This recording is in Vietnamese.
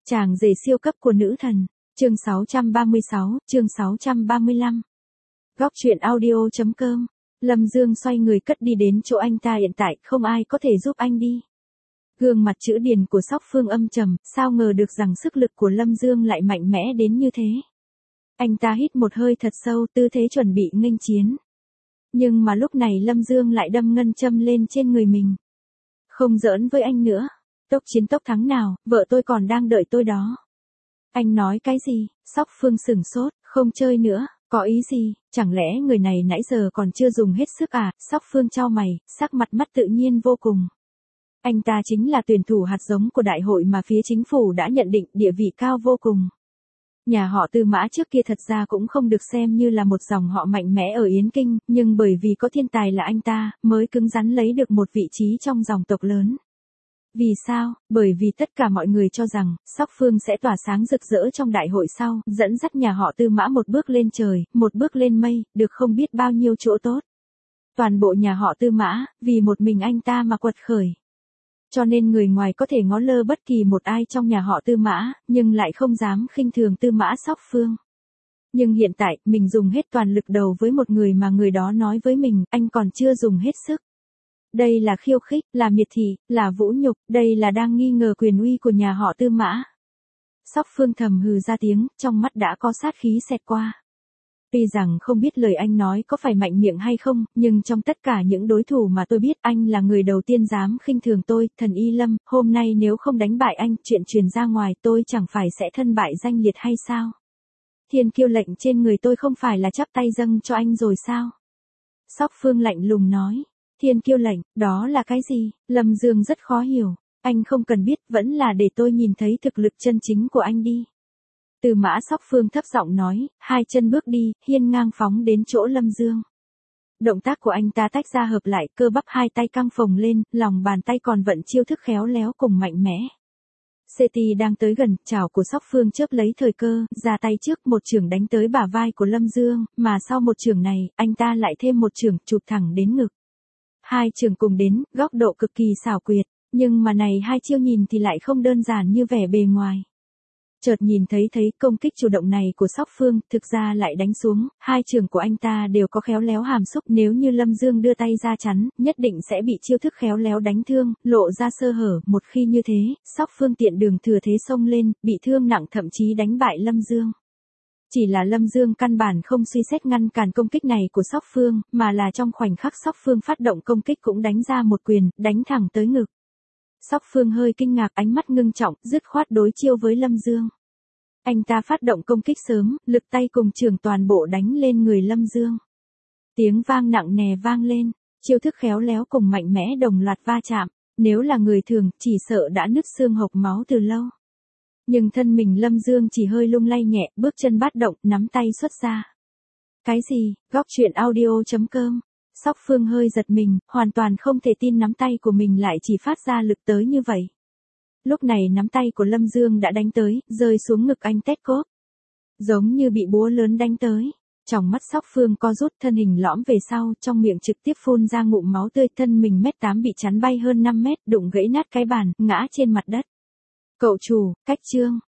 Chàng rể siêu cấp của nữ thần. Chương 636, chương 635. Góc truyện audio.com. Lâm Dương xoay người cất đi đến chỗ anh ta hiện tại, không ai có thể giúp anh đi. Gương mặt chữ điền của Sóc Phương âm trầm, sao ngờ được rằng sức lực của Lâm Dương lại mạnh mẽ đến như thế. Anh ta hít một hơi thật sâu, tư thế chuẩn bị nghênh chiến. Nhưng mà lúc này Lâm Dương lại đâm ngân châm lên trên người mình. Không giỡn với anh nữa. Tốc chiến tốc thắng nào, vợ tôi còn đang đợi tôi đó. Anh nói cái gì? Sóc Phương sửng sốt, không chơi nữa, có ý gì, chẳng lẽ người này nãy giờ còn chưa dùng hết sức à? Sóc Phương chau mày, sắc mặt mắt tự nhiên vô cùng. Anh ta chính là tuyển thủ hạt giống của đại hội mà phía chính phủ đã nhận định, địa vị cao vô cùng. Nhà họ Tư Mã trước kia thật ra cũng không được xem như là một dòng họ mạnh mẽ ở Yến Kinh, nhưng bởi vì có thiên tài là anh ta, mới cứng rắn lấy được một vị trí trong dòng tộc lớn. Vì sao? Bởi vì tất cả mọi người cho rằng, Sóc Phương sẽ tỏa sáng rực rỡ trong đại hội sau, dẫn dắt nhà họ Tư Mã một bước lên trời, một bước lên mây, được không biết bao nhiêu chỗ tốt. Toàn bộ nhà họ Tư Mã, vì một mình anh ta mà quật khởi. Cho nên người ngoài có thể ngó lơ bất kỳ một ai trong nhà họ Tư Mã, nhưng lại không dám khinh thường Tư Mã Sóc Phương. Nhưng hiện tại, mình dùng hết toàn lực đầu với một người mà người đó nói với mình, anh còn chưa dùng hết sức. Đây là khiêu khích, là miệt thị, là vũ nhục, đây là đang nghi ngờ quyền uy của nhà họ Tư Mã. Sóc Phương thầm hừ ra tiếng, trong mắt đã có sát khí xẹt qua. Tuy rằng không biết lời anh nói có phải mạnh miệng hay không, nhưng trong tất cả những đối thủ mà tôi biết, anh là người đầu tiên dám khinh thường tôi, thần Y Lâm, hôm nay nếu không đánh bại anh, chuyện truyền ra ngoài tôi chẳng phải sẽ thân bại danh liệt hay sao? Thiên kiêu lệnh trên người tôi không phải là chắp tay dâng cho anh rồi sao? Sóc Phương lạnh lùng nói. Thiên kiêu lệnh, đó là cái gì? Lâm Dương rất khó hiểu. Anh không cần biết, vẫn là để tôi nhìn thấy thực lực chân chính của anh đi. Tư Mã Sóc Phương thấp giọng nói, hai chân bước đi, hiên ngang phóng đến chỗ Lâm Dương. Động tác của anh ta tách ra hợp lại, cơ bắp hai tay căng phồng lên, lòng bàn tay còn vận chiêu thức khéo léo cùng mạnh mẽ. Seti đang tới gần, chảo của Sóc Phương chớp lấy thời cơ, ra tay trước một chưởng đánh tới bả vai của Lâm Dương, mà sau một chưởng này, anh ta lại thêm một chưởng chụp thẳng đến ngực. Hai chưởng cùng đến, góc độ cực kỳ xảo quyệt, nhưng mà này hai chiêu nhìn thì lại không đơn giản như vẻ bề ngoài. Chợt nhìn thấy công kích chủ động này của Sóc Phương, thực ra lại đánh xuống, hai chưởng của anh ta đều có khéo léo hàm xúc, nếu như Lâm Dương đưa tay ra chắn, nhất định sẽ bị chiêu thức khéo léo đánh thương, lộ ra sơ hở, một khi như thế, Sóc Phương tiện đường thừa thế xông lên, bị thương nặng thậm chí đánh bại Lâm Dương. Chỉ là Lâm Dương căn bản không suy xét ngăn cản công kích này của Sóc Phương, mà là trong khoảnh khắc Sóc Phương phát động công kích cũng đánh ra một quyền, đánh thẳng tới ngực. Sóc Phương hơi kinh ngạc, ánh mắt ngưng trọng, dứt khoát đối chiêu với Lâm Dương. Anh ta phát động công kích sớm, lực tay cùng chưởng toàn bộ đánh lên người Lâm Dương. Tiếng vang nặng nề vang lên, chiêu thức khéo léo cùng mạnh mẽ đồng loạt va chạm, nếu là người thường, chỉ sợ đã nứt xương hộc máu từ lâu. Nhưng thân mình Lâm Dương chỉ hơi lung lay nhẹ, bước chân bát động, nắm tay xuất ra. Cái gì? Góc truyện audio.com. Sóc Phương hơi giật mình, hoàn toàn không thể tin nắm tay của mình lại chỉ phát ra lực tới như vậy. Lúc này nắm tay của Lâm Dương đã đánh tới, rơi xuống ngực anh tét cốp. Giống như bị búa lớn đánh tới. Trong mắt Sóc Phương co rút, thân hình lõm về sau, trong miệng trực tiếp phun ra ngụm máu tươi, thân mình 1m8 bị chắn bay hơn 5 mét, đụng gãy nát cái bàn, ngã trên mặt đất. Cậu chủ, cách chương.